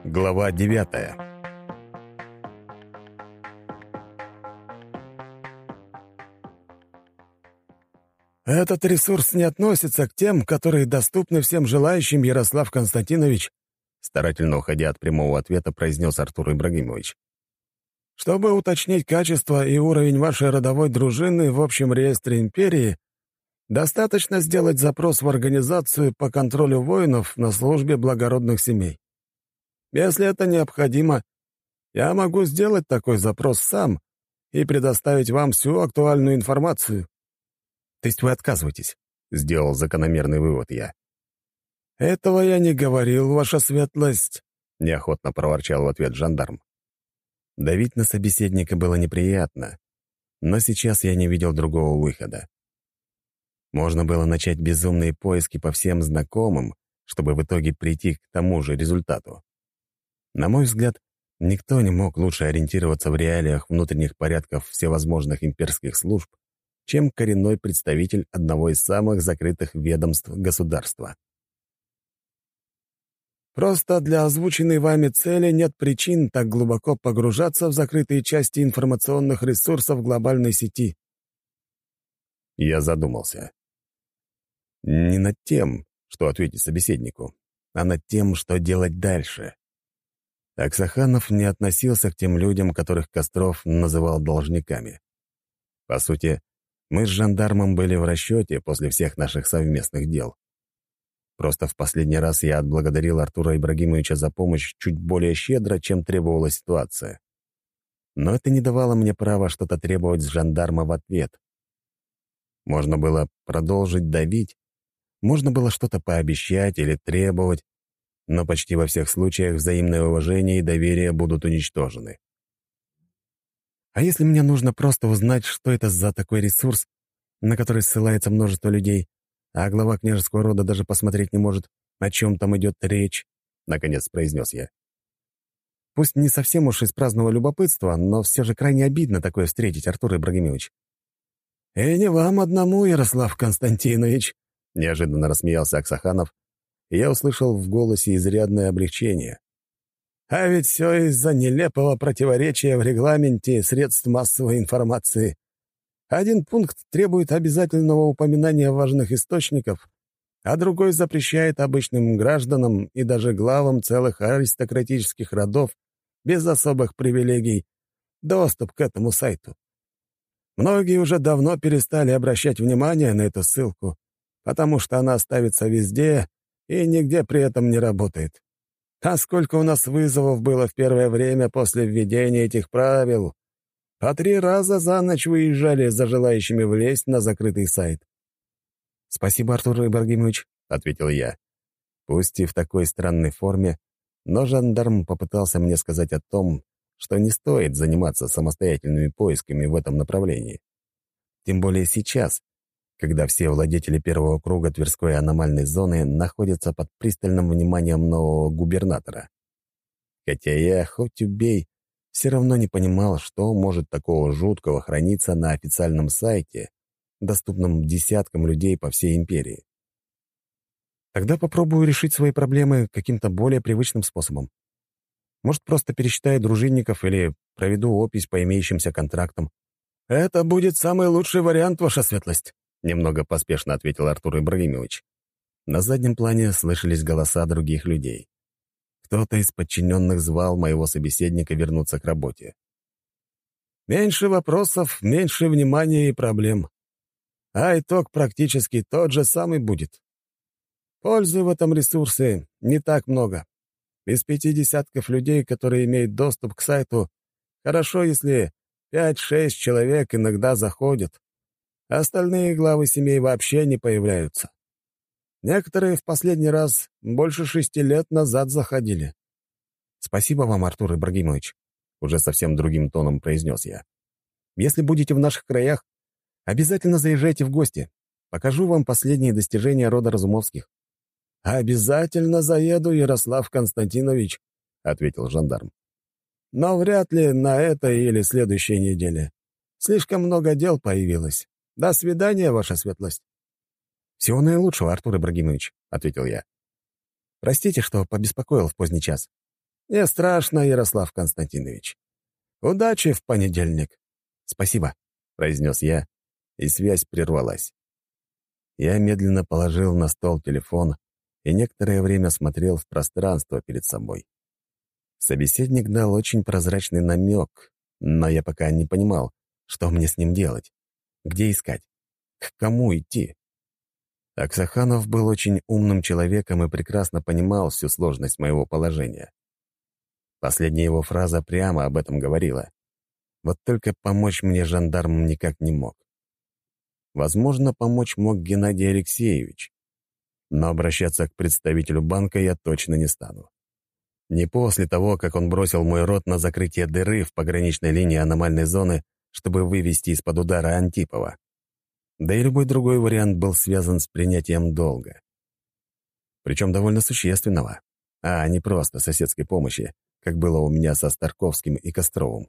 Глава 9. «Этот ресурс не относится к тем, которые доступны всем желающим, Ярослав Константинович», старательно уходя от прямого ответа, произнес Артур Ибрагимович. «Чтобы уточнить качество и уровень вашей родовой дружины в общем реестре империи, достаточно сделать запрос в организацию по контролю воинов на службе благородных семей. Если это необходимо, я могу сделать такой запрос сам и предоставить вам всю актуальную информацию». «То есть вы отказываетесь?» — сделал закономерный вывод я. «Этого я не говорил, ваша светлость», — неохотно проворчал в ответ жандарм. Давить на собеседника было неприятно, но сейчас я не видел другого выхода. Можно было начать безумные поиски по всем знакомым, чтобы в итоге прийти к тому же результату. На мой взгляд, никто не мог лучше ориентироваться в реалиях внутренних порядков всевозможных имперских служб, чем коренной представитель одного из самых закрытых ведомств государства. «Просто для озвученной вами цели нет причин так глубоко погружаться в закрытые части информационных ресурсов глобальной сети». Я задумался. Не над тем, что ответить собеседнику, а над тем, что делать дальше. Аксаханов не относился к тем людям, которых Костров называл должниками. По сути, мы с жандармом были в расчете после всех наших совместных дел. Просто в последний раз я отблагодарил Артура Ибрагимовича за помощь чуть более щедро, чем требовала ситуация. Но это не давало мне права что-то требовать с жандарма в ответ. Можно было продолжить давить, можно было что-то пообещать или требовать, но почти во всех случаях взаимное уважение и доверие будут уничтожены. А если мне нужно просто узнать, что это за такой ресурс, на который ссылается множество людей, а глава княжеского рода даже посмотреть не может, о чем там идет речь, — наконец произнес я. Пусть не совсем уж из праздного любопытства, но все же крайне обидно такое встретить, Артур Ибрагимович. «И не вам одному, Ярослав Константинович», — неожиданно рассмеялся Аксаханов, и я услышал в голосе изрядное облегчение. «А ведь все из-за нелепого противоречия в регламенте средств массовой информации. Один пункт требует обязательного упоминания важных источников, а другой запрещает обычным гражданам и даже главам целых аристократических родов без особых привилегий доступ к этому сайту. Многие уже давно перестали обращать внимание на эту ссылку, потому что она ставится везде и нигде при этом не работает. А сколько у нас вызовов было в первое время после введения этих правил? По 3 раза за ночь выезжали за желающими влезть на закрытый сайт». «Спасибо, Артур Ибрагимович», — ответил я. Пусть и в такой странной форме, но жандарм попытался мне сказать о том, что не стоит заниматься самостоятельными поисками в этом направлении. Тем более сейчас, когда все владетели первого круга Тверской аномальной зоны находятся под пристальным вниманием нового губернатора. Хотя я, хоть убей, все равно не понимал, что может такого жуткого храниться на официальном сайте, доступном десяткам людей по всей империи. Тогда попробую решить свои проблемы каким-то более привычным способом. Может, просто пересчитаю дружинников или проведу опись по имеющимся контрактам. «Это будет самый лучший вариант, ваша светлость», — немного поспешно ответил Артур Ибрагимович. На заднем плане слышались голоса других людей. Кто-то из подчиненных звал моего собеседника вернуться к работе. «Меньше вопросов, меньше внимания и проблем. А итог практически тот же самый будет. Пользы в этом ресурсе не так много. Из 5 десятков людей, которые имеют доступ к сайту, хорошо, если 5-6 человек иногда заходят. Остальные главы семей вообще не появляются. Некоторые в последний раз больше 6 лет назад заходили». «Спасибо вам, Артур Ибрагимович», — уже совсем другим тоном произнес я. «Если будете в наших краях, обязательно заезжайте в гости. Покажу вам последние достижения рода Разумовских». «Обязательно заеду, Ярослав Константинович», — ответил жандарм. «Но вряд ли на этой или следующей неделе. Слишком много дел появилось. До свидания, ваша светлость». «Всего наилучшего, Артур Ибрагимович», — ответил я. «Простите, что побеспокоил в поздний час». Не страшно, Ярослав Константинович. Удачи в понедельник. «Спасибо», — произнес я, и связь прервалась. Я медленно положил на стол телефон и некоторое время смотрел в пространство перед собой. Собеседник дал очень прозрачный намек, но я пока не понимал, что мне с ним делать, где искать, к кому идти. Аксаханов был очень умным человеком и прекрасно понимал всю сложность моего положения. Последняя его фраза прямо об этом говорила. Вот только помочь мне жандарм никак не мог. Возможно, помочь мог Геннадий Алексеевич, но обращаться к представителю банка я точно не стану. Не после того, как он бросил мой род на закрытие дыры в пограничной линии аномальной зоны, чтобы вывести из-под удара Антипова. Да и любой другой вариант был связан с принятием долга. Причем довольно существенного, а не просто соседской помощи, как было у меня со Старковским и Костровым.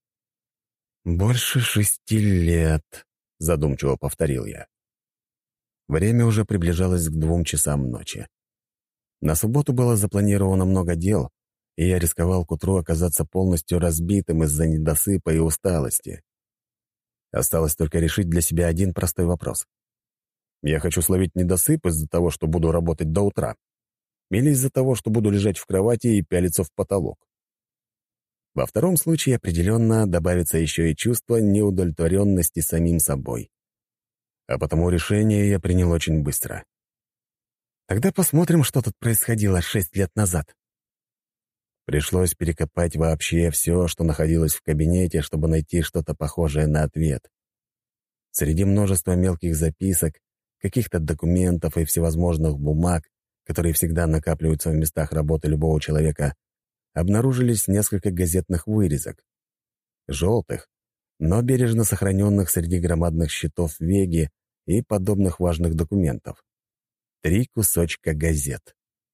«Больше 6 лет», — задумчиво повторил я. Время уже приближалось к 2 часам ночи. На субботу было запланировано много дел, и я рисковал к утру оказаться полностью разбитым из-за недосыпа и усталости. Осталось только решить для себя один простой вопрос. Я хочу словить недосып из-за того, что буду работать до утра, или из-за того, что буду лежать в кровати и пялиться в потолок. Во втором случае определенно добавится еще и чувство неудовлетворенности самим собой. А потому решение я принял очень быстро. Тогда посмотрим, что тут происходило 6 лет назад. Пришлось перекопать вообще все, что находилось в кабинете, чтобы найти что-то похожее на ответ. Среди множества мелких записок, каких-то документов и всевозможных бумаг, которые всегда накапливаются в местах работы любого человека, обнаружились несколько газетных вырезок. Желтых, но бережно сохраненных среди громадных счетов Веги и подобных важных документов. 3 кусочка газет.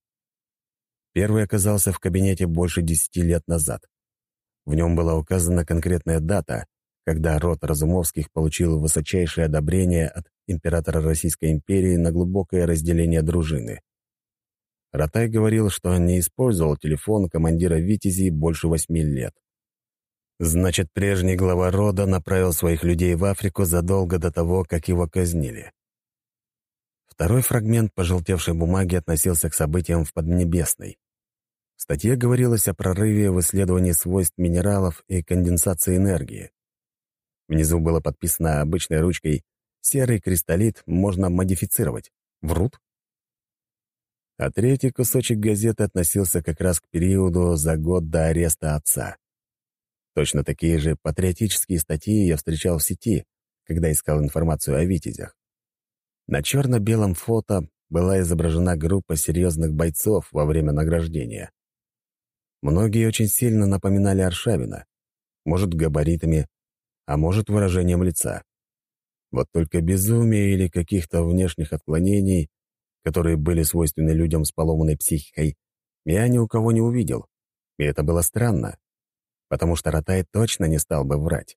Первый оказался в кабинете больше 10 лет назад. В нем была указана конкретная дата, когда род Разумовских получил высочайшее одобрение от императора Российской империи на глубокое разделение дружины. Ратай говорил, что не использовал телефон командира «Витязей» больше 8 лет. Значит, прежний глава рода направил своих людей в Африку задолго до того, как его казнили. Второй фрагмент пожелтевшей бумаги относился к событиям в Поднебесной. В статье говорилось о прорыве в исследовании свойств минералов и конденсации энергии. Внизу было подписано обычной ручкой «Серый кристаллит можно модифицировать». Врут? А третий кусочек газеты относился как раз к периоду за год до ареста отца. Точно такие же патриотические статьи я встречал в сети, когда искал информацию о витязях. На черно-белом фото была изображена группа серьезных бойцов во время награждения. Многие очень сильно напоминали Аршавина, может, габаритами, а может, выражением лица. Вот только безумия или каких-то внешних отклонений, которые были свойственны людям с поломанной психикой, я ни у кого не увидел. И это было странно, потому что Ратай точно не стал бы врать.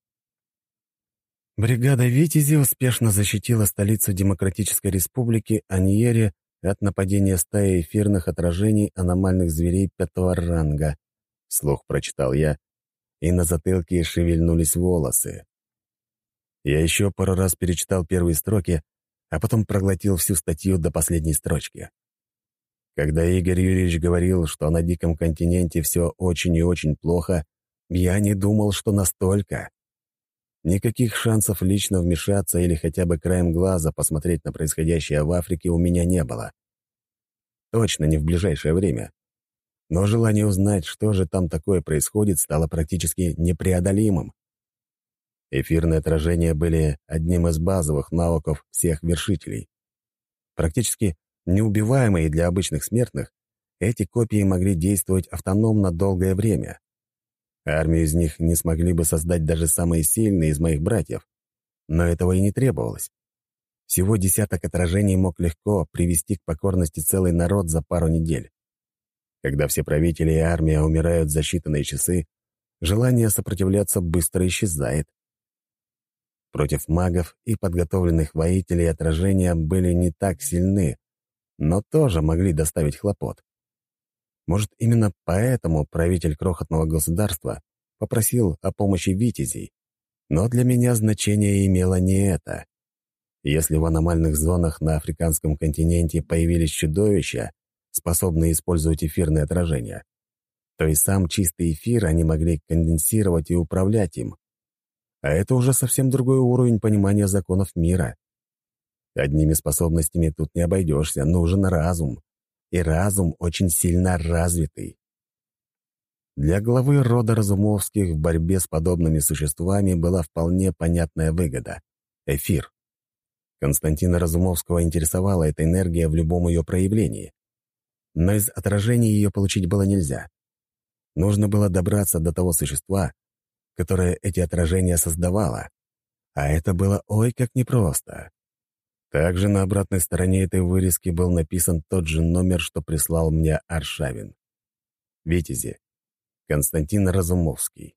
Бригада «Витязи» успешно защитила столицу Демократической Республики Аньере от нападения стаи эфирных отражений аномальных зверей 5-го ранга. Вслух прочитал я, и на затылке шевельнулись волосы. Я еще пару раз перечитал первые строки, а потом проглотил всю статью до последней строчки. Когда Игорь Юрьевич говорил, что на Диком континенте все очень и очень плохо, я не думал, что настолько. Никаких шансов лично вмешаться или хотя бы краем глаза посмотреть на происходящее в Африке у меня не было. Точно не в ближайшее время. Но желание узнать, что же там такое происходит, стало практически непреодолимым. Эфирные отражения были одним из базовых навыков всех вершителей. Практически неубиваемые для обычных смертных, эти копии могли действовать автономно долгое время. Армию из них не смогли бы создать даже самые сильные из моих братьев. Но этого и не требовалось. Всего десяток отражений мог легко привести к покорности целый народ за пару недель. Когда все правители и армия умирают за считанные часы, желание сопротивляться быстро исчезает. Против магов и подготовленных воителей отражения были не так сильны, но тоже могли доставить хлопот. Может, именно поэтому правитель крохотного государства попросил о помощи витязей, но для меня значение имело не это. Если в аномальных зонах на африканском континенте появились чудовища, способные использовать эфирные отражения, то и сам чистый эфир они могли конденсировать и управлять им. А это уже совсем другой уровень понимания законов мира. Одними способностями тут не обойдешься, нужен разум. И разум очень сильно развитый. Для главы рода Разумовских в борьбе с подобными существами была вполне понятная выгода — эфир. Константина Разумовского интересовала эта энергия в любом ее проявлении. Но из отражений ее получить было нельзя. Нужно было добраться до того существа, которое эти отражения создавало. А это было ой как непросто. Также на обратной стороне этой вырезки был написан тот же номер, что прислал мне Аршавин. Витязи. Константин Разумовский.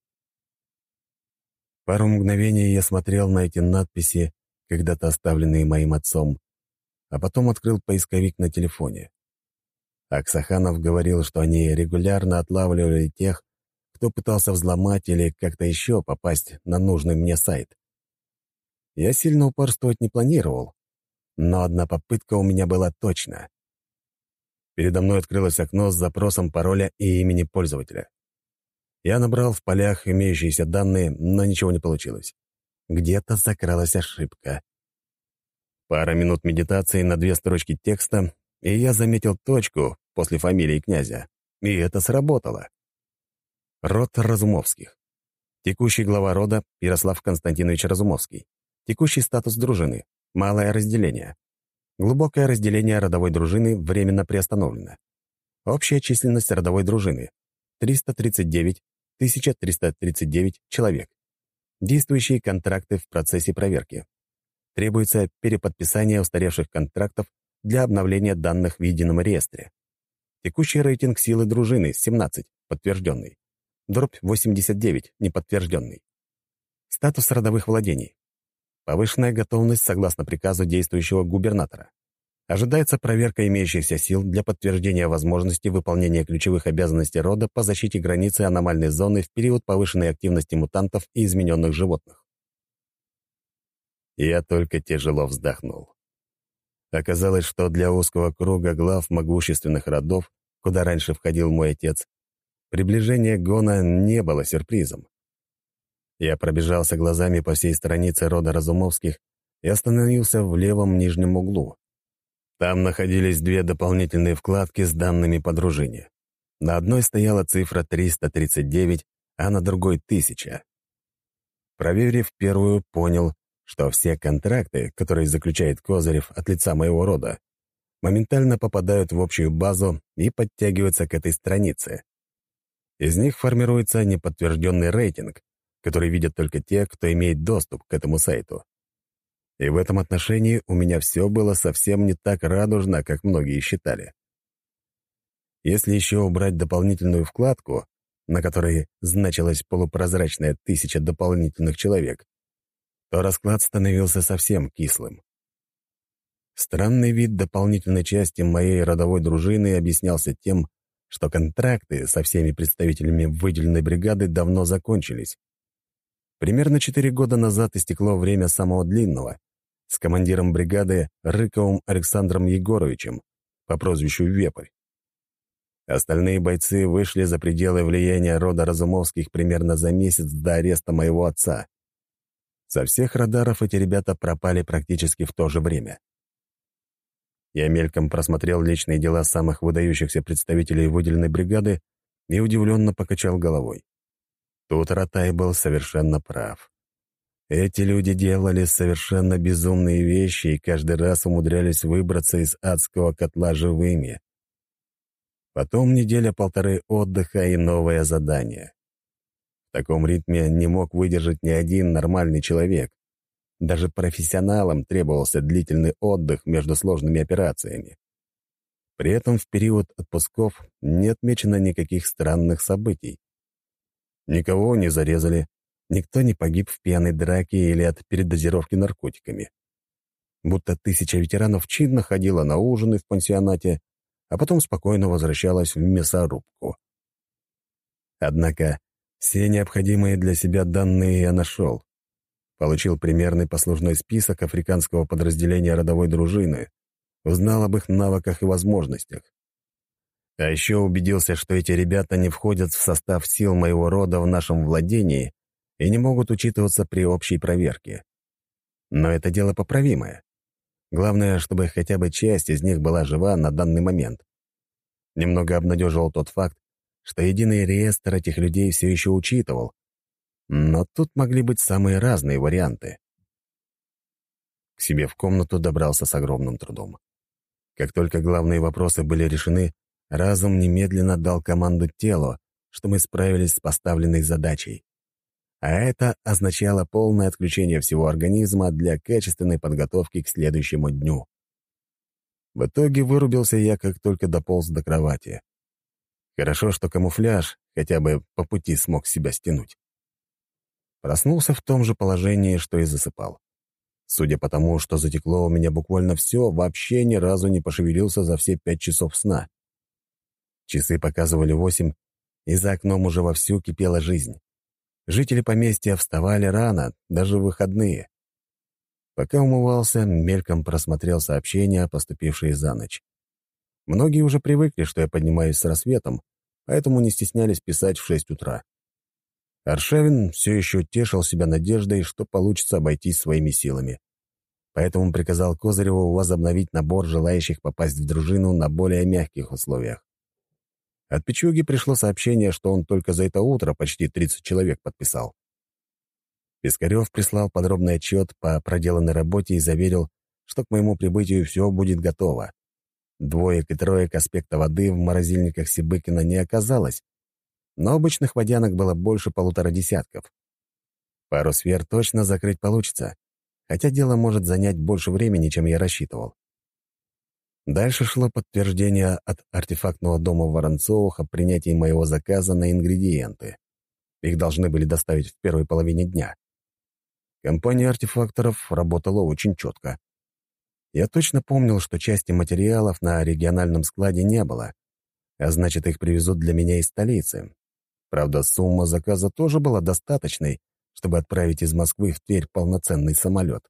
Пару мгновений я смотрел на эти надписи, когда-то оставленные моим отцом, а потом открыл поисковик на телефоне. Аксаханов говорил, что они регулярно отлавливали тех, кто пытался взломать или как-то еще попасть на нужный мне сайт. Я сильно упорствовать не планировал, но одна попытка у меня была точно. Передо мной открылось окно с запросом пароля и имени пользователя. Я набрал в полях имеющиеся данные, но ничего не получилось. Где-то закралась ошибка. Пара минут медитации на 2 строчки текста, и я заметил точку после фамилии князя. И это сработало. Род Разумовских. Текущий глава рода — Ярослав Константинович Разумовский. Текущий статус дружины — малое разделение. Глубокое разделение родовой дружины временно приостановлено. Общая численность родовой дружины — 339 339 человек. Действующие контракты в процессе проверки. Требуется переподписание устаревших контрактов для обновления данных в едином реестре. Текущий рейтинг силы дружины — 17, подтвержденный. Дробь 89, неподтвержденный. Статус родовых владений. Повышенная готовность согласно приказу действующего губернатора. Ожидается проверка имеющихся сил для подтверждения возможности выполнения ключевых обязанностей рода по защите границы аномальной зоны в период повышенной активности мутантов и измененных животных. Я только тяжело вздохнул. Оказалось, что для узкого круга глав могущественных родов, куда раньше входил мой отец, приближение Гона не было сюрпризом. Я пробежался глазами по всей странице рода Разумовских и остановился в левом нижнем углу. Там находились 2 дополнительные вкладки с данными по дружине. На одной стояла цифра 339, а на другой — 1000. Проверив первую, понял, что все контракты, которые заключает Козырев от лица моего рода, моментально попадают в общую базу и подтягиваются к этой странице. Из них формируется неподтвержденный рейтинг, который видят только те, кто имеет доступ к этому сайту. И в этом отношении у меня все было совсем не так радужно, как многие считали. Если еще убрать дополнительную вкладку, на которой значилась полупрозрачная 1000 дополнительных человек, то расклад становился совсем кислым. Странный вид дополнительной части моей родовой дружины объяснялся тем, что контракты со всеми представителями выделенной бригады давно закончились. Примерно 4 года назад истекло время самого длинного, с командиром бригады Рыковым Александром Егоровичем по прозвищу Вепрь. Остальные бойцы вышли за пределы влияния рода Разумовских примерно за месяц до ареста моего отца. Со всех радаров эти ребята пропали практически в то же время. Я мельком просмотрел личные дела самых выдающихся представителей выделенной бригады и удивленно покачал головой. Тут Ратай был совершенно прав. Эти люди делали совершенно безумные вещи и каждый раз умудрялись выбраться из адского котла живыми. Потом 1-1.5 отдыха и новое задание. В таком ритме не мог выдержать ни один нормальный человек. Даже профессионалам требовался длительный отдых между сложными операциями. При этом в период отпусков не отмечено никаких странных событий. Никого не зарезали, никто не погиб в пьяной драке или от передозировки наркотиками. Будто 1000 ветеранов чинно ходила на ужины в пансионате, а потом спокойно возвращалась в мясорубку. Однако все необходимые для себя данные я нашел. Получил примерный послужной список африканского подразделения родовой дружины, узнал об их навыках и возможностях. А еще убедился, что эти ребята не входят в состав сил моего рода в нашем владении и не могут учитываться при общей проверке. Но это дело поправимое. Главное, чтобы хотя бы часть из них была жива на данный момент. Немного обнадеживал тот факт, что единый реестр этих людей все еще учитывал, но тут могли быть самые разные варианты. К себе в комнату добрался с огромным трудом. Как только главные вопросы были решены, разум немедленно дал команду телу, что мы справились с поставленной задачей. А это означало полное отключение всего организма для качественной подготовки к следующему дню. В итоге вырубился я, как только дополз до кровати. Хорошо, что камуфляж хотя бы по пути смог себя стянуть. Проснулся в том же положении, что и засыпал. Судя по тому, что затекло у меня буквально все, вообще ни разу не пошевелился за все 5 часов сна. Часы показывали 8, и за окном уже вовсю кипела жизнь. Жители поместья вставали рано, даже в выходные. Пока умывался, мельком просмотрел сообщения, поступившие за ночь. Многие уже привыкли, что я поднимаюсь с рассветом, поэтому не стеснялись писать в 6 утра. Аршавин все еще тешил себя надеждой, что получится обойтись своими силами. Поэтому приказал Козыреву возобновить набор желающих попасть в дружину на более мягких условиях. От Пичуги пришло сообщение, что он только за это утро почти 30 человек подписал. Пискарев прислал подробный отчет по проделанной работе и заверил, что к моему прибытию все будет готово. 2 и 3 аспекта воды в морозильниках Сибыкина не оказалось, но обычных водянок было больше 1,5 десятков. Пару сфер точно закрыть получится, хотя дело может занять больше времени, чем я рассчитывал. Дальше шло подтверждение от артефактного дома Воронцовых о принятии моего заказа на ингредиенты. Их должны были доставить в первой половине дня. Компания артефакторов работала очень четко. Я точно помнил, что части материалов на региональном складе не было, а значит, их привезут для меня из столицы. Правда, сумма заказа тоже была достаточной, чтобы отправить из Москвы в Тверь полноценный самолет.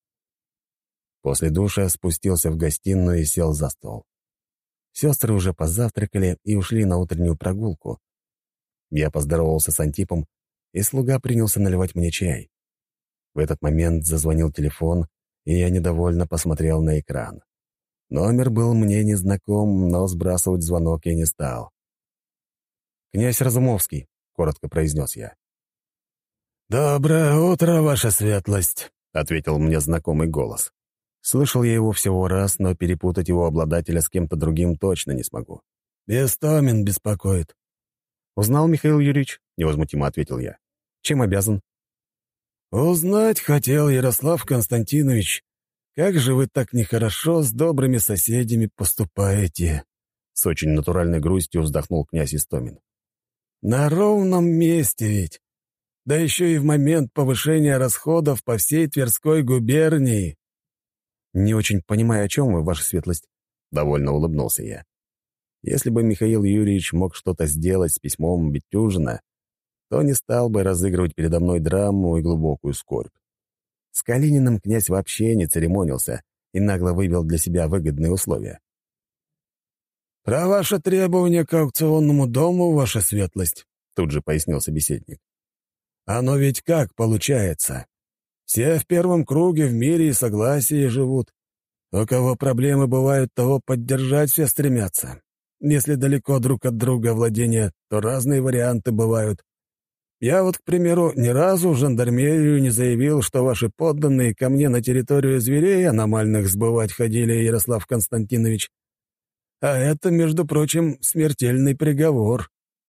После душа спустился в гостиную и сел за стол. Сестры уже позавтракали и ушли на утреннюю прогулку. Я поздоровался с Антипом, и слуга принялся наливать мне чай. В этот момент зазвонил телефон, и я недовольно посмотрел на экран. Номер был мне незнаком, но сбрасывать звонок я не стал. «Князь Разумовский», — коротко произнес я. «Доброе утро, ваша светлость», — ответил мне знакомый голос. Слышал я его всего раз, но перепутать его обладателя с кем-то другим точно не смогу. «Истомин беспокоит». «Узнал, Михаил Юрьевич?» — невозмутимо ответил я. «Чем обязан?» «Узнать хотел, Ярослав Константинович, как же вы так нехорошо с добрыми соседями поступаете?» С очень натуральной грустью вздохнул князь Истомин. «На ровном месте ведь. Да еще и в момент повышения расходов по всей Тверской губернии». «Не очень понимаю, о чем вы, ваша светлость», — довольно улыбнулся я. Если бы Михаил Юрьевич мог что-то сделать с письмом Бетюжина, то не стал бы разыгрывать передо мной драму и глубокую скорбь. С Калининым князь вообще не церемонился и нагло выбил для себя выгодные условия. «Про ваше требование к аукционному дому, ваша светлость», — тут же пояснил собеседник. «Оно ведь как получается? Все в первом круге в мире и согласии живут. У кого проблемы бывают, того поддержать все стремятся. Если далеко друг от друга владения, то разные варианты бывают. Я вот, к примеру, ни разу в жандармерию не заявил, что ваши подданные ко мне на территорию зверей аномальных сбывать ходили, Ярослав Константинович. А это, между прочим, смертельный приговор».